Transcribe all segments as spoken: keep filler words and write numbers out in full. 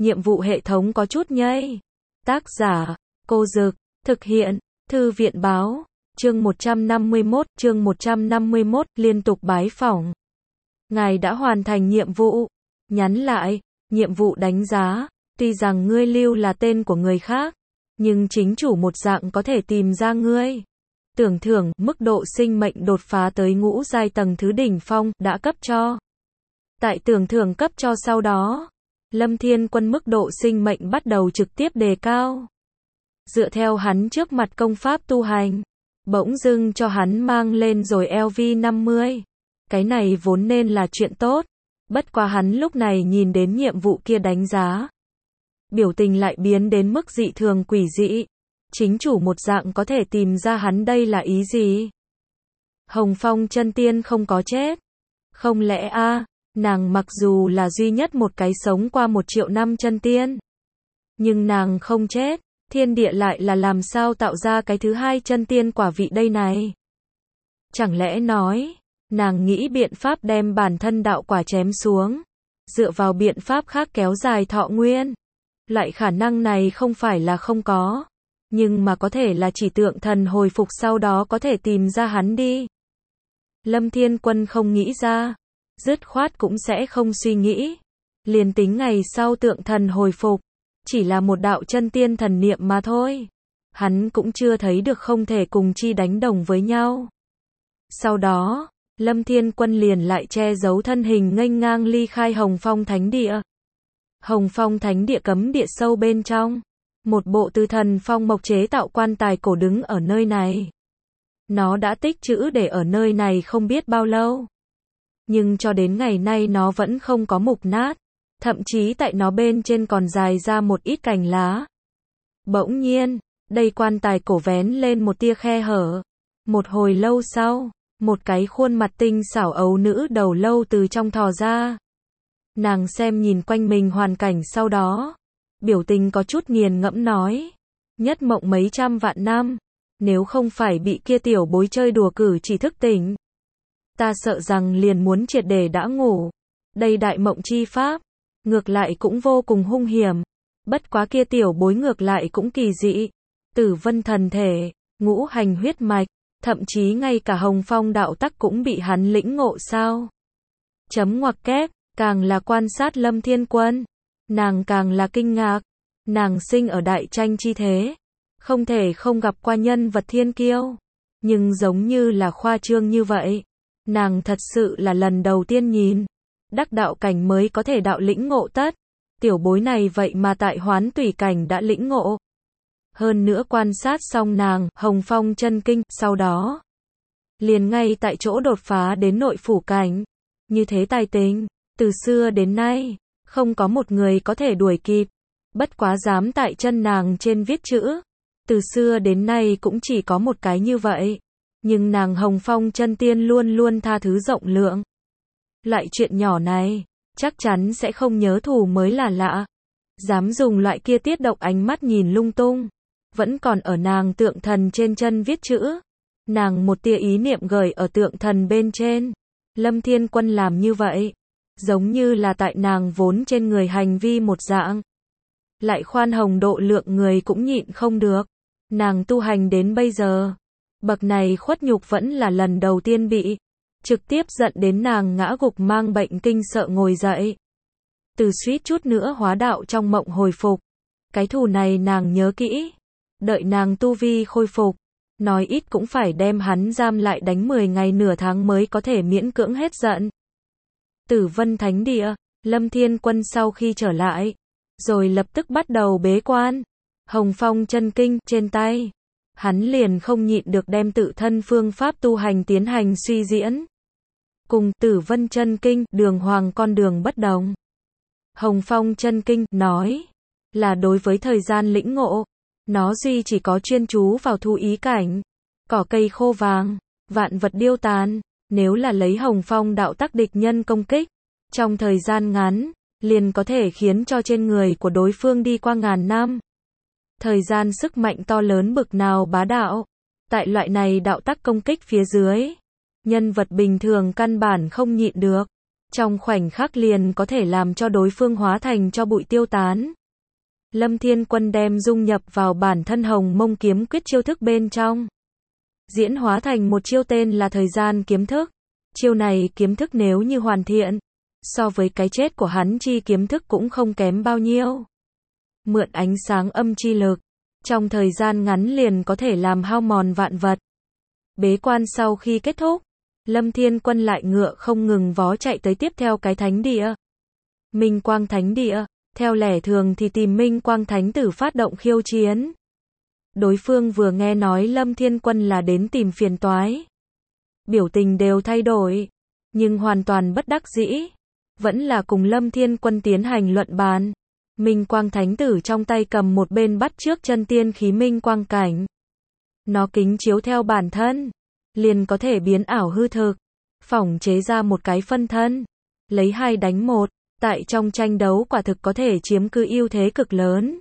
nhiệm vụ hệ thống có chút nhây. Tác giả, Cô Dực, thực hiện, Thư viện Báo, chương một trăm năm mươi mốt, chương một trăm năm mươi mốt, liên tục bái phỏng. Ngài đã hoàn thành nhiệm vụ. Nhắn lại, nhiệm vụ đánh giá, tuy rằng ngươi lưu là tên của người khác, nhưng chính chủ một dạng có thể tìm ra ngươi. Tưởng thưởng, mức độ sinh mệnh đột phá tới ngũ giai tầng thứ đỉnh phong, đã cấp cho. Tại tưởng thưởng cấp cho sau đó, Lâm Thiên Quân mức độ sinh mệnh bắt đầu trực tiếp đề cao. Dựa theo hắn trước mặt công pháp tu hành, bỗng dưng cho hắn mang lên rồi L V năm mươi. Cái này vốn nên là chuyện tốt, bất quá hắn lúc này nhìn đến nhiệm vụ kia đánh giá, biểu tình lại biến đến mức dị thường quỷ dị. Chính chủ một dạng có thể tìm ra hắn đây là ý gì? Hồng Phong chân tiên không có chết. Không lẽ a, à, nàng mặc dù là duy nhất một cái sống qua một triệu năm chân tiên, nhưng nàng không chết, thiên địa lại là làm sao tạo ra cái thứ hai chân tiên quả vị đây này? Chẳng lẽ nói, nàng nghĩ biện pháp đem bản thân đạo quả chém xuống, dựa vào biện pháp khác kéo dài thọ nguyên? Loại khả năng này không phải là không có, nhưng mà có thể là chỉ tượng thần hồi phục sau đó có thể tìm ra hắn đi. Lâm Thiên Quân không nghĩ ra, dứt khoát cũng sẽ không suy nghĩ. Liền tính ngày sau tượng thần hồi phục, chỉ là một đạo chân tiên thần niệm mà thôi. Hắn cũng chưa thấy được không thể cùng chi đánh đồng với nhau. Sau đó, Lâm Thiên Quân liền lại che giấu thân hình nghênh ngang ly khai Hồng Phong Thánh Địa. Hồng Phong Thánh Địa cấm địa sâu bên trong, một bộ từ thần phong mộc chế tạo quan tài cổ đứng ở nơi này. Nó đã tích trữ để ở nơi này không biết bao lâu, nhưng cho đến ngày nay nó vẫn không có mục nát, thậm chí tại nó bên trên còn dài ra một ít cành lá. Bỗng nhiên, đây quan tài cổ vén lên một tia khe hở. Một hồi lâu sau, một cái khuôn mặt tinh xảo ấu nữ đầu lâu từ trong thò ra. Nàng xem nhìn quanh mình hoàn cảnh sau đó, biểu tình có chút nghiền ngẫm nói, nhất mộng mấy trăm vạn năm, nếu không phải bị kia tiểu bối chơi đùa cử chỉ thức tỉnh, ta sợ rằng liền muốn triệt để đã ngủ. Đây đại mộng chi pháp, ngược lại cũng vô cùng hung hiểm, bất quá kia tiểu bối ngược lại cũng kỳ dị, tử vân thần thể, ngũ hành huyết mạch, thậm chí ngay cả Hồng Phong đạo tắc cũng bị hắn lĩnh ngộ sao? Chấm ngoặc kép, càng là quan sát Lâm Thiên Quân, nàng càng là kinh ngạc. Nàng sinh ở đại tranh chi thế, không thể không gặp qua nhân vật thiên kiêu, nhưng giống như là khoa trương như vậy, nàng thật sự là lần đầu tiên nhìn. Đắc đạo cảnh mới có thể đạo lĩnh ngộ tất, tiểu bối này vậy mà tại hoán tùy cảnh đã lĩnh ngộ. Hơn nữa quan sát xong nàng Hồng Phong chân kinh, sau đó liền ngay tại chỗ đột phá đến nội phủ cảnh. Như thế tài tình, từ xưa đến nay không có một người có thể đuổi kịp, bất quá dám tại chân nàng trên viết chữ, từ xưa đến nay cũng chỉ có một cái như vậy. Nhưng nàng Hồng Phong chân tiên luôn luôn tha thứ rộng lượng, loại chuyện nhỏ này chắc chắn sẽ không nhớ thù mới là lạ. Dám dùng loại kia tiết độc ánh mắt nhìn lung tung, vẫn còn ở nàng tượng thần trên chân viết chữ. Nàng một tia ý niệm gửi ở tượng thần bên trên. Lâm Thiên Quân làm như vậy, giống như là tại nàng vốn trên người hành vi một dạng. Lại khoan hồng độ lượng người cũng nhịn không được. Nàng tu hành đến bây giờ, bậc này khuất nhục vẫn là lần đầu tiên bị, trực tiếp giận đến nàng ngã gục mang bệnh kinh sợ ngồi dậy. Từ suýt chút nữa hóa đạo trong mộng hồi phục. Cái thù này nàng nhớ kỹ. Đợi nàng tu vi khôi phục, nói ít cũng phải đem hắn giam lại đánh mười ngày nửa tháng mới có thể miễn cưỡng hết giận. Tử Vân Thánh Địa, Lâm Thiên Quân sau khi trở lại, rồi lập tức bắt đầu bế quan. Hồng Phong chân kinh trên tay, hắn liền không nhịn được đem tự thân phương pháp tu hành tiến hành suy diễn. Cùng Tử Vân chân kinh, đường hoàng con đường bất đồng. Hồng Phong chân kinh nói là đối với thời gian lĩnh ngộ, nó duy chỉ có chuyên chú vào thu ý cảnh, cỏ cây khô vàng, vạn vật điêu tàn. Nếu là lấy Hồng Phong đạo tắc địch nhân công kích, trong thời gian ngắn, liền có thể khiến cho trên người của đối phương đi qua ngàn năm. Thời gian sức mạnh to lớn bực nào bá đạo, tại loại này đạo tắc công kích phía dưới, nhân vật bình thường căn bản không nhịn được. trong khoảnh khắc liền có thể làm cho đối phương hóa thành cho bụi tiêu tán. Lâm Thiên Quân đem dung nhập vào bản thân Hồng Mông kiếm quyết chiêu thức bên trong. Diễn hóa thành một chiêu tên là thời gian kiếm thức. Chiêu này kiếm thức nếu như hoàn thiện, so với cái chết của hắn chi kiếm thức cũng không kém bao nhiêu. Mượn ánh sáng âm chi lực, trong thời gian ngắn liền có thể làm hao mòn vạn vật. Bế quan sau khi kết thúc, Lâm Thiên Quân lại ngựa không ngừng vó chạy tới tiếp theo cái thánh địa. Minh Quang Thánh Địa, theo lẽ thường thì tìm Minh Quang Thánh Tử phát động khiêu chiến. Đối phương vừa nghe nói Lâm Thiên Quân là đến tìm phiền toái, biểu tình đều thay đổi, nhưng hoàn toàn bất đắc dĩ, vẫn là cùng Lâm Thiên Quân tiến hành luận bàn. Minh Quang Thánh Tử trong tay cầm một bên bắt trước chân tiên khí Minh Quang Cảnh. Nó kính chiếu theo bản thân, liền có thể biến ảo hư thực, phỏng chế ra một cái phân thân, lấy hai đánh một, tại trong tranh đấu quả thực có thể chiếm cứ ưu thế cực lớn.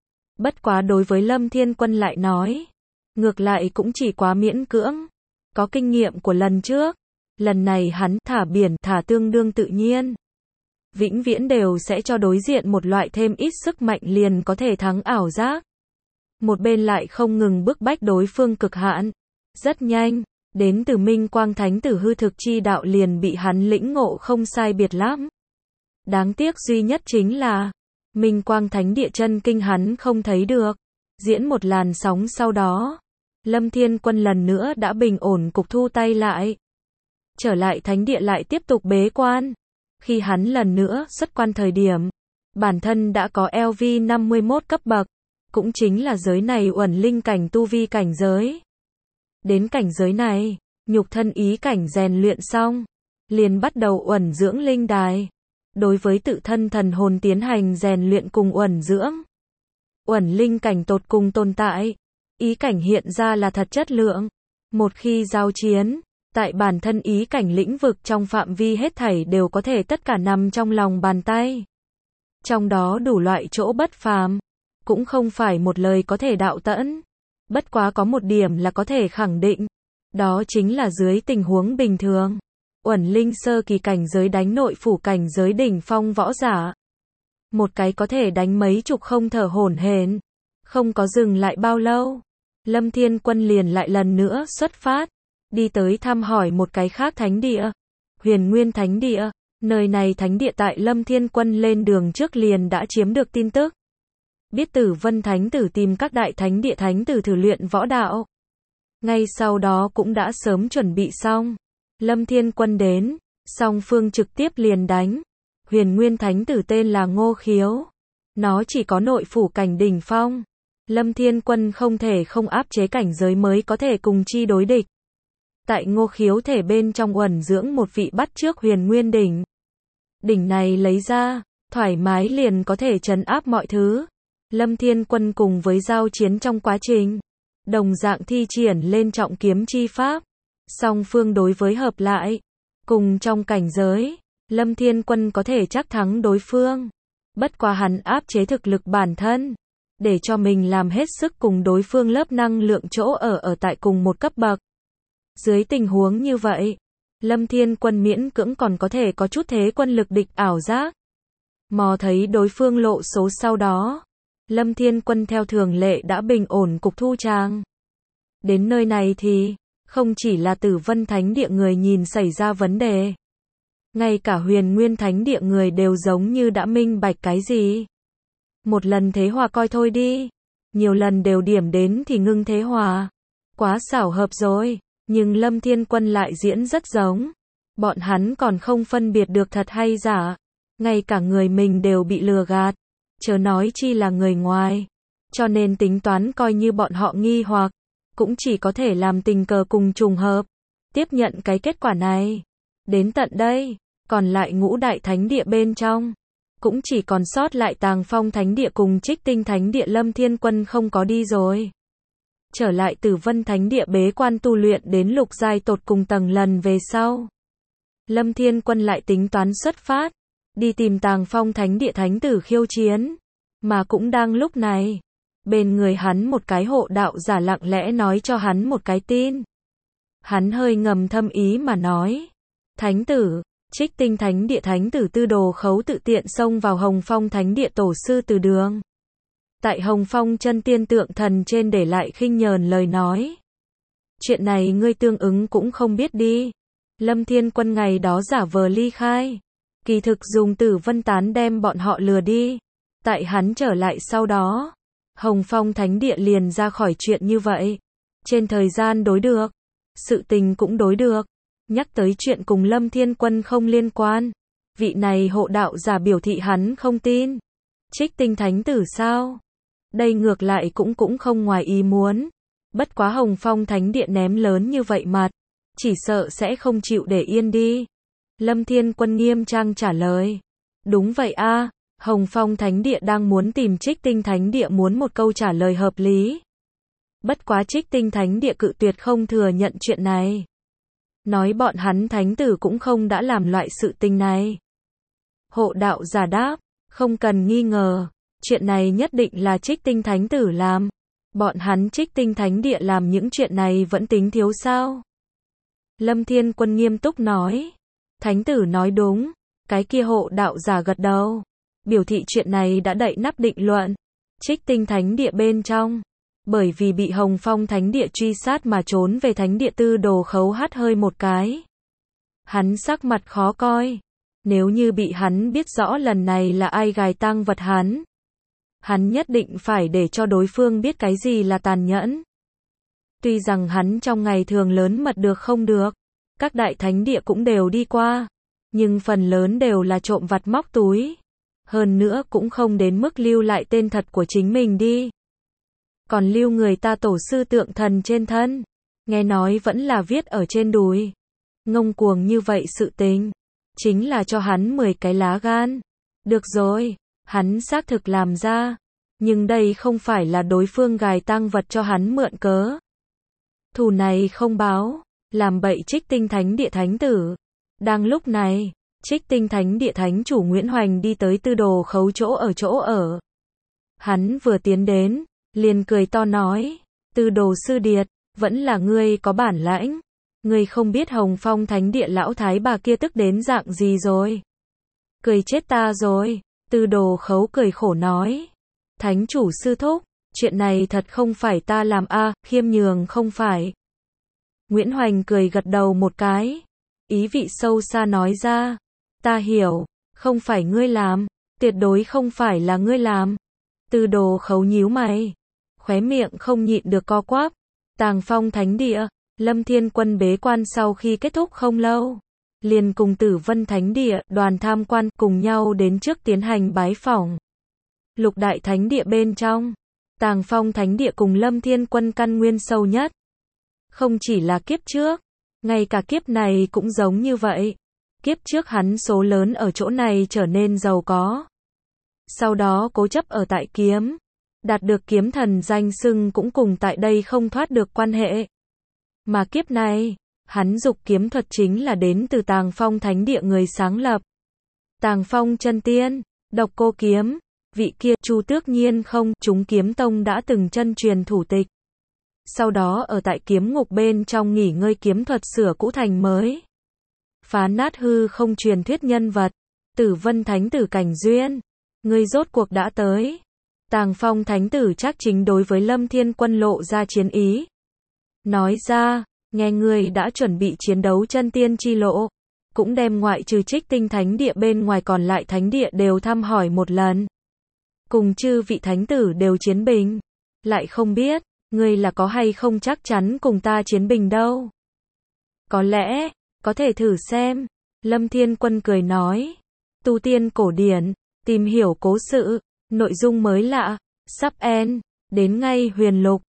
Bất quá đối với Lâm Thiên Quân lại nói, ngược lại cũng chỉ quá miễn cưỡng, có kinh nghiệm của lần trước, lần này hắn thả biển thả tương đương tự nhiên. Vĩnh viễn đều sẽ cho đối diện một loại thêm ít sức mạnh liền có thể thắng ảo giác. Một bên lại không ngừng bức bách đối phương cực hạn. Rất nhanh, đến từ Minh Quang Thánh Tử hư thực chi đạo liền bị hắn lĩnh ngộ không sai biệt lắm. Đáng tiếc duy nhất chính là, Minh Quang Thánh Địa chân kinh hắn không thấy được. Diễn một làn sóng sau đó, Lâm Thiên Quân lần nữa đã bình ổn cục thu tay lại. Trở lại Thánh Địa lại tiếp tục bế quan. Khi hắn lần nữa xuất quan thời điểm, bản thân đã có L V năm mươi mốt cấp bậc, cũng chính là giới này uẩn linh cảnh tu vi cảnh giới. Đến cảnh giới này, nhục thân ý cảnh rèn luyện xong, liền bắt đầu uẩn dưỡng linh đài. Đối với tự thân thần hồn tiến hành rèn luyện cùng uẩn dưỡng. Uẩn linh cảnh tột cùng tồn tại, ý cảnh hiện ra là thật chất lượng. Một khi giao chiến, tại bản thân ý cảnh lĩnh vực trong phạm vi hết thảy đều có thể tất cả nằm trong lòng bàn tay. Trong đó đủ loại chỗ bất phàm, cũng không phải một lời có thể đạo tẫn. Bất quá có một điểm là có thể khẳng định, đó chính là dưới tình huống bình thường, uẩn linh sơ kỳ cảnh giới đánh nội phủ cảnh giới đỉnh phong võ giả. Một cái có thể đánh mấy chục không thở hổn hển, không có dừng lại bao lâu. Lâm Thiên Quân liền lại lần nữa xuất phát, đi tới thăm hỏi một cái khác thánh địa, Huyền Nguyên Thánh Địa. Nơi này thánh địa tại Lâm Thiên Quân lên đường trước liền đã chiếm được tin tức. Biết Tử Vân Thánh Tử tìm các đại thánh địa thánh tử thử luyện võ đạo. Ngay sau đó cũng đã sớm chuẩn bị xong. Lâm Thiên Quân đến, song phương trực tiếp liền đánh. Huyền Nguyên Thánh Tử tên là Ngô Khiếu. Nó chỉ có nội phủ cảnh đỉnh phong. Lâm Thiên Quân không thể không áp chế cảnh giới mới có thể cùng chi đối địch. Tại Ngô Khiếu thể bên trong uẩn dưỡng một vị bắt trước Huyền Nguyên đỉnh. Đỉnh này lấy ra, thoải mái liền có thể trấn áp mọi thứ. Lâm Thiên Quân cùng với giao chiến trong quá trình, đồng dạng thi triển lên trọng kiếm chi pháp. Song phương đối với hợp lại, cùng trong cảnh giới, Lâm Thiên Quân có thể chắc thắng đối phương. Bất quá hắn áp chế thực lực bản thân, để cho mình làm hết sức cùng đối phương lớp năng lượng chỗ ở ở tại cùng một cấp bậc. Dưới tình huống như vậy, Lâm Thiên Quân miễn cưỡng còn có thể có chút thế quân lực địch ảo giác. Mò thấy đối phương lộ số sau đó, Lâm Thiên Quân theo thường lệ đã bình ổn cục thu tràng. Đến nơi này thì, không chỉ là Tử Vân Thánh Địa người nhìn xảy ra vấn đề. Ngay cả Huyền Nguyên Thánh Địa người đều giống như đã minh bạch cái gì. Một lần thế hòa coi thôi đi. Nhiều lần đều điểm đến thì ngưng thế hòa. Quá xảo hợp rồi. Nhưng Lâm Thiên Quân lại diễn rất giống. Bọn hắn còn không phân biệt được thật hay giả. Ngay cả người mình đều bị lừa gạt. Chớ nói chi là người ngoài. Cho nên tính toán coi như bọn họ nghi hoặc, cũng chỉ có thể làm tình cờ cùng trùng hợp. Tiếp nhận cái kết quả này. Đến tận đây, còn lại ngũ đại thánh địa bên trong. Cũng chỉ còn sót lại Tàng Phong Thánh Địa cùng Trích Tinh Thánh Địa. Lâm Thiên Quân không có đi rồi. Trở lại Tử Vân Thánh Địa bế quan tu luyện đến lục giai tột cùng tầng lần về sau. Lâm Thiên Quân lại tính toán xuất phát, đi tìm Tàng Phong Thánh Địa thánh tử khiêu chiến. Mà cũng đang lúc này, bên người hắn một cái hộ đạo giả lặng lẽ nói cho hắn một cái tin. Hắn hơi ngầm thâm ý mà nói, thánh tử, Trích Tinh Thánh Địa thánh tử Tư Đồ Khấu tự tiện xông vào Hồng Phong Thánh Địa tổ sư Từ Đường. Tại Hồng Phong chân tiên tượng thần trên để lại khinh nhờn lời nói. Chuyện này ngươi tương ứng cũng không biết đi. Lâm Thiên Quân ngày đó giả vờ ly khai. Kỳ thực dùng Tử Vân Tán đem bọn họ lừa đi. Tại hắn trở lại sau đó, Hồng Phong Thánh Địa liền ra khỏi chuyện như vậy. Trên thời gian đối được, sự tình cũng đối được. Nhắc tới chuyện cùng Lâm Thiên Quân không liên quan. Vị này hộ đạo giả biểu thị hắn không tin. Trích Tinh Thánh tử sao? Đây ngược lại cũng cũng không ngoài ý muốn. Bất quá Hồng Phong Thánh Địa ném lớn như vậy mặt, chỉ sợ sẽ không chịu để yên đi. Lâm Thiên Quân nghiêm trang trả lời. Đúng vậy a, Hồng Phong Thánh Địa đang muốn tìm Trích Tinh Thánh Địa muốn một câu trả lời hợp lý. Bất quá Trích Tinh Thánh Địa cự tuyệt không thừa nhận chuyện này. Nói bọn hắn thánh tử cũng không đã làm loại sự tình này. Hộ đạo giả đáp, không cần nghi ngờ, chuyện này nhất định là Trích Tinh Thánh tử làm. Bọn hắn Trích Tinh Thánh Địa làm những chuyện này vẫn tính thiếu sao? Lâm Thiên Quân nghiêm túc nói. Thánh tử nói đúng, cái kia hộ đạo giả gật đầu. Biểu thị chuyện này đã đậy nắp định luận. Trích Tinh Thánh Địa bên trong, bởi vì bị Hồng Phong Thánh Địa truy sát mà trốn về Thánh Địa Tư Đồ Khấu hắt hơi một cái. Hắn sắc mặt khó coi. Nếu như bị hắn biết rõ lần này là ai gài tang vật hắn, hắn nhất định phải để cho đối phương biết cái gì là tàn nhẫn. Tuy rằng hắn trong ngày thường lớn mật được không được, các đại thánh địa cũng đều đi qua, nhưng phần lớn đều là trộm vặt móc túi. Hơn nữa cũng không đến mức lưu lại tên thật của chính mình đi. Còn lưu người ta tổ sư tượng thần trên thân, nghe nói vẫn là viết ở trên đùi. Ngông cuồng như vậy sự tình, chính là cho hắn mười cái lá gan. Được rồi, hắn xác thực làm ra, nhưng đây không phải là đối phương gài tang vật cho hắn mượn cớ. Thù này không báo, làm bậy Trích Tinh Thánh Địa thánh tử. Đang lúc này, Trích Tinh Thánh Địa thánh chủ Nguyễn Hoành đi tới Tư Đồ Khấu chỗ ở chỗ ở. Hắn vừa tiến đến, liền cười to nói, Tư Đồ sư điệt, vẫn là ngươi có bản lãnh. Ngươi không biết Hồng Phong Thánh Địa lão thái bà kia tức đến dạng gì rồi. Cười chết ta rồi. Tư Đồ Khấu cười khổ nói. Thánh chủ sư thúc, chuyện này thật không phải ta làm a, à, khiêm nhường không phải. Nguyễn Hoành cười gật đầu một cái. Ý vị sâu xa nói ra. Ta hiểu, không phải ngươi làm, tuyệt đối không phải là ngươi làm. Tư Đồ Khấu nhíu mày, khóe miệng không nhịn được co quắp. Tàng Phong Thánh Địa, Lâm Thiên Quân bế quan sau khi kết thúc không lâu, liền cùng Tử Vân Thánh Địa đoàn tham quan cùng nhau đến trước tiến hành bái phỏng. Lục đại thánh địa bên trong, Tàng Phong Thánh Địa cùng Lâm Thiên Quân căn nguyên sâu nhất. Không chỉ là kiếp trước, ngay cả kiếp này cũng giống như vậy. Kiếp trước hắn số lớn ở chỗ này trở nên giàu có. Sau đó cố chấp ở tại kiếm, đạt được kiếm thần danh xưng cũng cùng tại đây không thoát được quan hệ. Mà kiếp này, hắn dục kiếm thuật chính là đến từ Tàng Phong Thánh Địa người sáng lập. Tàng Phong chân tiên, Độc Cô Kiếm, vị kia Chu Tước Nhiên không, chúng kiếm tông đã từng chân truyền thủ tịch. Sau đó ở tại kiếm ngục bên trong nghỉ ngơi kiếm thuật sửa cũ thành mới. Phá nát hư không truyền thuyết nhân vật, Tử Vân Thánh tử cảnh duyên, ngươi rốt cuộc đã tới. Tàng Phong Thánh tử chắc chính đối với Lâm Thiên Quân lộ ra chiến ý. Nói ra, nghe ngươi đã chuẩn bị chiến đấu chân tiên chi lộ, cũng đem ngoại trừ Trích Tinh Thánh Địa bên ngoài còn lại thánh địa đều thăm hỏi một lần. Cùng chư vị thánh tử đều chiến bình, lại không biết, ngươi là có hay không chắc chắn cùng ta chiến bình đâu. Có lẽ, có thể thử xem. Lâm Thiên Quân cười nói, tu tiên cổ điển, tìm hiểu cố sự, nội dung mới lạ, sắp end, đến ngay huyền lục.